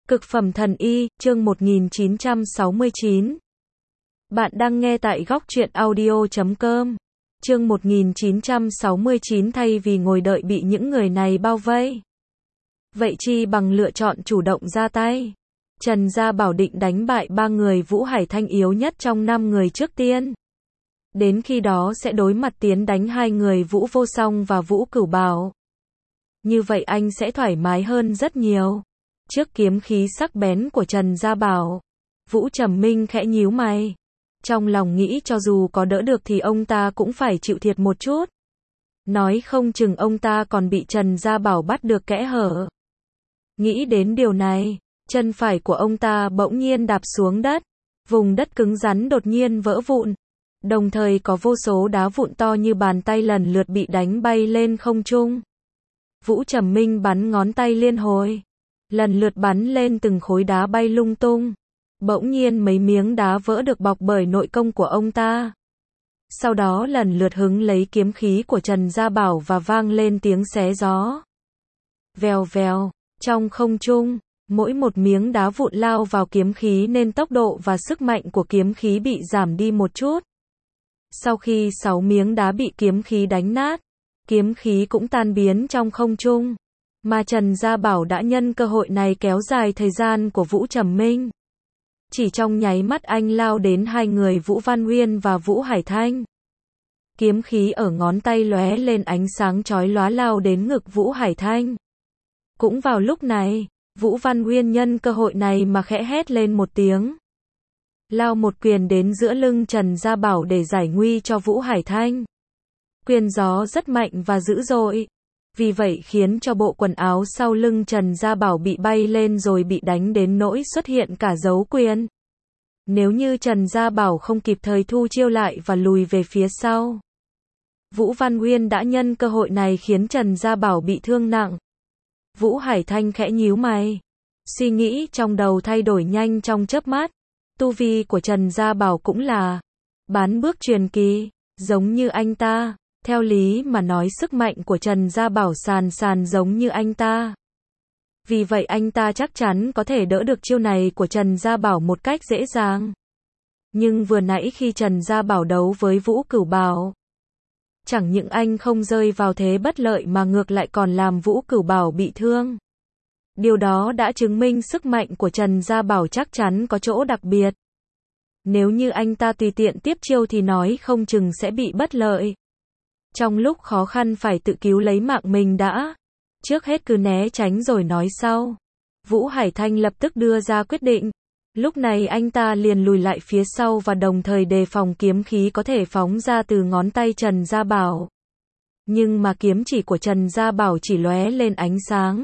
Cực phẩm thần y, chương 1969. Bạn đang nghe tại góc truyện audio.com. Chương 1969 thay vì ngồi đợi bị những người này bao vây. Vậy chi bằng lựa chọn chủ động ra tay. Trần Gia Bảo định đánh bại 3 người Vũ Hải Thanh yếu nhất trong 5 người trước tiên. Đến khi đó sẽ đối mặt tiến đánh 2 người Vũ Vô Song và Vũ Cửu Bảo. Như vậy anh sẽ thoải mái hơn rất nhiều. Trước kiếm khí sắc bén của Trần Gia Bảo, Vũ Trầm Minh khẽ nhíu mày. Trong lòng nghĩ cho dù có đỡ được thì ông ta cũng phải chịu thiệt một chút. Nói không chừng ông ta còn bị Trần Gia Bảo bắt được kẽ hở. Nghĩ đến điều này, chân phải của ông ta bỗng nhiên đạp xuống đất. Vùng đất cứng rắn đột nhiên vỡ vụn. Đồng thời có vô số đá vụn to như bàn tay lần lượt bị đánh bay lên không trung. Vũ Trầm Minh bắn ngón tay liên hồi. Lần lượt bắn lên từng khối đá bay lung tung. Bỗng nhiên mấy miếng đá vỡ được bọc bởi nội công của ông ta. Sau đó lần lượt hứng lấy kiếm khí của Trần Gia Bảo và vang lên tiếng xé gió. Vèo vèo, trong không trung, mỗi một miếng đá vụn lao vào kiếm khí nên tốc độ và sức mạnh của kiếm khí bị giảm đi một chút. Sau khi 6 miếng đá bị kiếm khí đánh nát, kiếm khí cũng tan biến trong không trung. Mà Trần Gia Bảo đã nhân cơ hội này kéo dài thời gian của Vũ Trầm Minh. Chỉ trong nháy mắt anh lao đến 2 người Vũ Văn Nguyên và Vũ Hải Thanh. Kiếm khí ở ngón tay lóe lên ánh sáng chói lóa lao đến ngực Vũ Hải Thanh. Cũng vào lúc này, Vũ Văn Nguyên nhân cơ hội này mà khẽ hét lên một tiếng. Lao một quyền đến giữa lưng Trần Gia Bảo để giải nguy cho Vũ Hải Thanh. Quyền gió rất mạnh và dữ dội. Vì vậy khiến cho bộ quần áo sau lưng Trần Gia Bảo bị bay lên rồi bị đánh đến nỗi xuất hiện cả dấu quyền. Nếu như Trần Gia Bảo không kịp thời thu chiêu lại và lùi về phía sau, Vũ Văn Nguyên đã nhân cơ hội này khiến Trần Gia Bảo bị thương nặng. Vũ Hải Thanh khẽ nhíu mày. Suy nghĩ trong đầu thay đổi nhanh trong chớp mắt. Tu vi của Trần Gia Bảo cũng là bán bước truyền kỳ, giống như anh ta. Theo lý mà nói sức mạnh của Trần Gia Bảo sàn giống như anh ta. Vì vậy anh ta chắc chắn có thể đỡ được chiêu này của Trần Gia Bảo một cách dễ dàng. Nhưng vừa nãy khi Trần Gia Bảo đấu với Vũ Cửu Bảo, chẳng những anh không rơi vào thế bất lợi mà ngược lại còn làm Vũ Cửu Bảo bị thương. Điều đó đã chứng minh sức mạnh của Trần Gia Bảo chắc chắn có chỗ đặc biệt. Nếu như anh ta tùy tiện tiếp chiêu thì nói không chừng sẽ bị bất lợi. Trong lúc khó khăn phải tự cứu lấy mạng mình đã. Trước hết cứ né tránh rồi nói sau. Vũ Hải Thanh lập tức đưa ra quyết định. Lúc này anh ta liền lùi lại phía sau và đồng thời đề phòng kiếm khí có thể phóng ra từ ngón tay Trần Gia Bảo. Nhưng mà kiếm chỉ của Trần Gia Bảo chỉ lóe lên ánh sáng.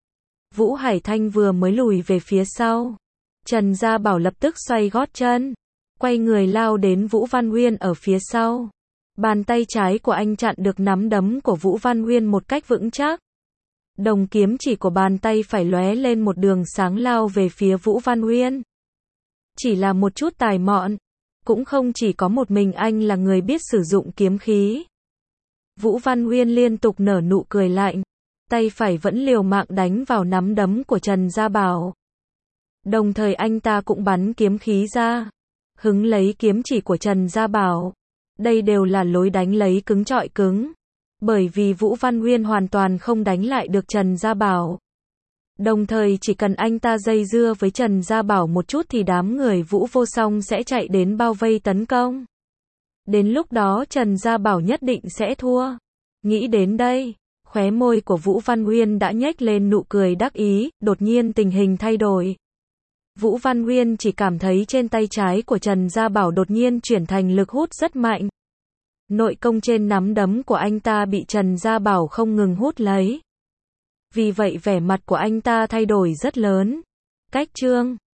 Vũ Hải Thanh vừa mới lùi về phía sau, Trần Gia Bảo lập tức xoay gót chân, quay người lao đến Vũ Văn Nguyên ở phía sau. Bàn tay trái của anh chặn được nắm đấm của Vũ Văn Nguyên một cách vững chắc. Đồng kiếm chỉ của bàn tay phải lóe lên một đường sáng lao về phía Vũ Văn Nguyên. Chỉ là một chút tài mọn, cũng không chỉ có một mình anh là người biết sử dụng kiếm khí. Vũ Văn Nguyên liên tục nở nụ cười lạnh, tay phải vẫn liều mạng đánh vào nắm đấm của Trần Gia Bảo. Đồng thời anh ta cũng bắn kiếm khí ra, hứng lấy kiếm chỉ của Trần Gia Bảo. Đây đều là lối đánh lấy cứng chọi cứng. Bởi vì Vũ Văn Nguyên hoàn toàn không đánh lại được Trần Gia Bảo. Đồng thời chỉ cần anh ta dây dưa với Trần Gia Bảo một chút thì đám người Vũ Vô Song sẽ chạy đến bao vây tấn công. Đến lúc đó Trần Gia Bảo nhất định sẽ thua. Nghĩ đến đây, khóe môi của Vũ Văn Nguyên đã nhếch lên nụ cười đắc ý, đột nhiên tình hình thay đổi. Vũ Văn Nguyên chỉ cảm thấy trên tay trái của Trần Gia Bảo đột nhiên chuyển thành lực hút rất mạnh. Nội công trên nắm đấm của anh ta bị Trần Gia Bảo không ngừng hút lấy. Vì vậy vẻ mặt của anh ta thay đổi rất lớn. Cách chương